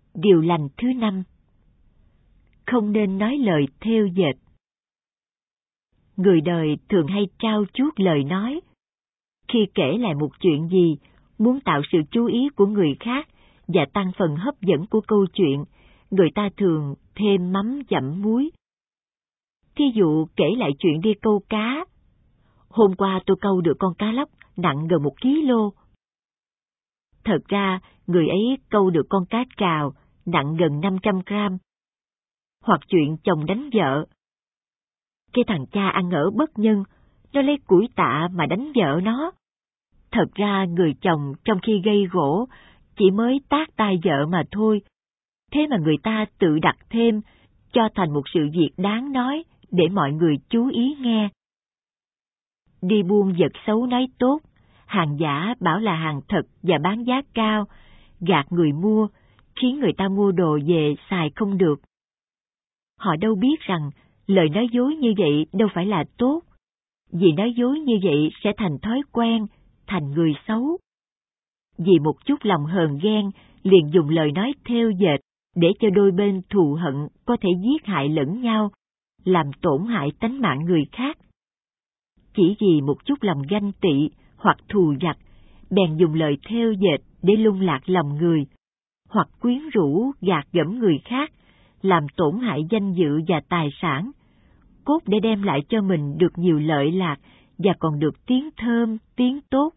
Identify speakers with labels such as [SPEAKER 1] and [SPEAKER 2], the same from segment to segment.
[SPEAKER 1] Điều lành thứ 5. Không nên nói lời thêu dệt. Người đời thường hay trao chuốt lời nói. Khi kể lại một chuyện gì, muốn tạo sự chú ý của người khác và tăng phần hấp dẫn của câu chuyện, người ta thường thêm mắm dặm muối. Thí dụ kể lại chuyện đi câu cá. Hôm qua tôi câu được con cá lóc nặng gần 1 kg. Thật ra, người ấy câu được con cá trào nặng gần 500 gram. Hoặc chuyện chồng đánh vợ. Cái thằng cha ăn ở bất nhân, nó lấy củi tạ mà đánh vợ nó. Thật ra người chồng trong khi gây gổ chỉ mới tát tay vợ mà thôi. Thế mà người ta tự đặt thêm, cho thành một sự việc đáng nói để mọi người chú ý nghe. Đi buôn vật xấu nói tốt, hàng giả bảo là hàng thật và bán giá cao, gạt người mua, khiến người ta mua đồ về xài không được. Họ đâu biết rằng lời nói dối như vậy đâu phải là tốt, vì nói dối như vậy sẽ thành thói quen, thành người xấu. Vì một chút lòng hờn ghen, liền dùng lời nói thêu dệt để cho đôi bên thù hận có thể giết hại lẫn nhau, làm tổn hại tánh mạng người khác. Chỉ vì một chút lòng ganh tị hoặc thù vặt, bèn dùng lời thêu dệt để lung lạc lòng người, hoặc quyến rũ gạt gẫm người khác, làm tổn hại danh dự và tài sản, cốt để đem lại cho mình được nhiều lợi lạc và còn được tiếng thơm, tiếng tốt.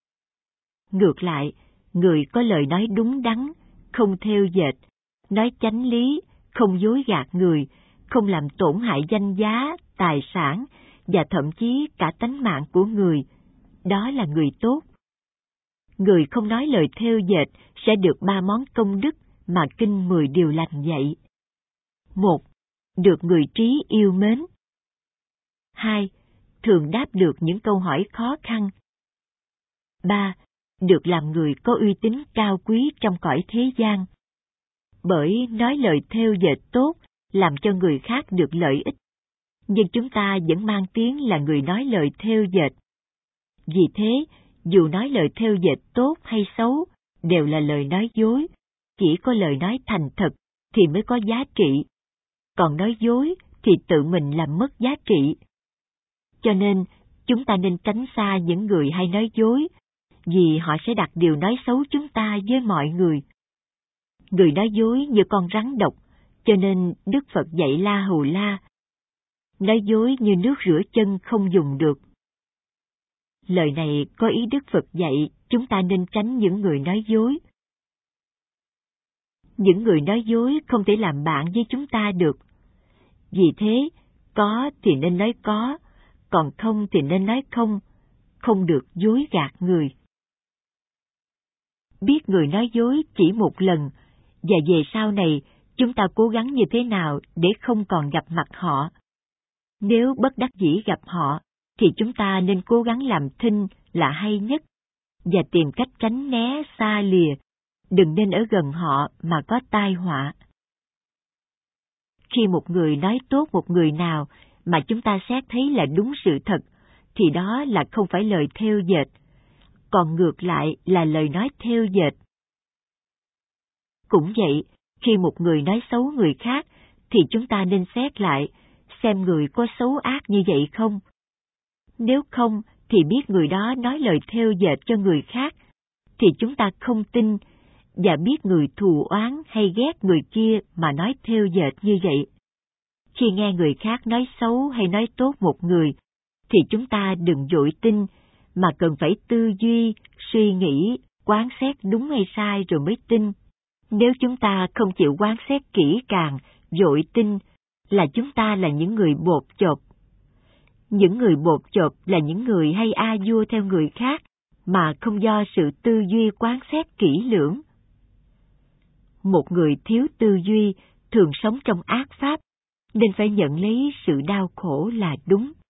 [SPEAKER 1] Ngược lại, người có lời nói đúng đắn, không thêu dệt, nói chánh lý, không dối gạt người, không làm tổn hại danh giá, tài sản và thậm chí cả tánh mạng của người, đó là người tốt. Người không nói lời thêu dệt sẽ được 3 món công đức mà Kinh 10 Điều Lành dạy. 1. Được người trí yêu mến. 2. Thường đáp được những câu hỏi khó khăn. 3. Được làm người có uy tín cao quý trong cõi thế gian. Bởi nói lời thêu dệt tốt làm cho người khác được lợi ích, nhưng chúng ta vẫn mang tiếng là người nói lời thêu dệt. Vì thế, dù nói lời thêu dệt tốt hay xấu, đều là lời nói dối, chỉ có lời nói thành thật thì mới có giá trị, còn nói dối thì tự mình làm mất giá trị. Cho nên, chúng ta nên tránh xa những người hay nói dối, vì họ sẽ đặt điều nói xấu chúng ta với mọi người. Người nói dối như con rắn độc, cho nên Đức Phật dạy La Hầu La. Nói dối như nước rửa chân không dùng được. Lời này có ý Đức Phật dạy chúng ta nên tránh những người nói dối. Những người nói dối không thể làm bạn với chúng ta được. Vì thế, có thì nên nói có, còn không thì nên nói không, không được dối gạt người. Biết người nói dối chỉ một lần, và về sau này chúng ta cố gắng như thế nào để không còn gặp mặt họ. Nếu bất đắc dĩ gặp họ, thì chúng ta nên cố gắng làm thinh là hay nhất, và tìm cách tránh né xa lìa, đừng nên ở gần họ mà có tai họa. Khi một người nói tốt một người nào mà chúng ta xét thấy là đúng sự thật, thì đó là không phải lời thêu dệt, còn ngược lại là lời nói thêu dệt. Cũng vậy, khi một người nói xấu người khác, thì chúng ta nên xét lại, xem người có xấu ác như vậy không. Nếu không, thì biết người đó nói lời thêu dệt cho người khác, thì chúng ta không tin, và biết người thù oán hay ghét người kia mà nói thêu dệt như vậy. Khi nghe người khác nói xấu hay nói tốt một người, thì chúng ta đừng vội tin, mà cần phải tư duy, suy nghĩ, quán xét đúng hay sai rồi mới tin. Nếu chúng ta không chịu quán xét kỹ càng, vội tin, là chúng ta là những người bột chộp. Những người bột chộp là những người hay vua theo người khác, mà không do sự tư duy quán xét kỹ lưỡng. Một người thiếu tư duy thường sống trong ác pháp, nên phải nhận lấy sự đau khổ là đúng.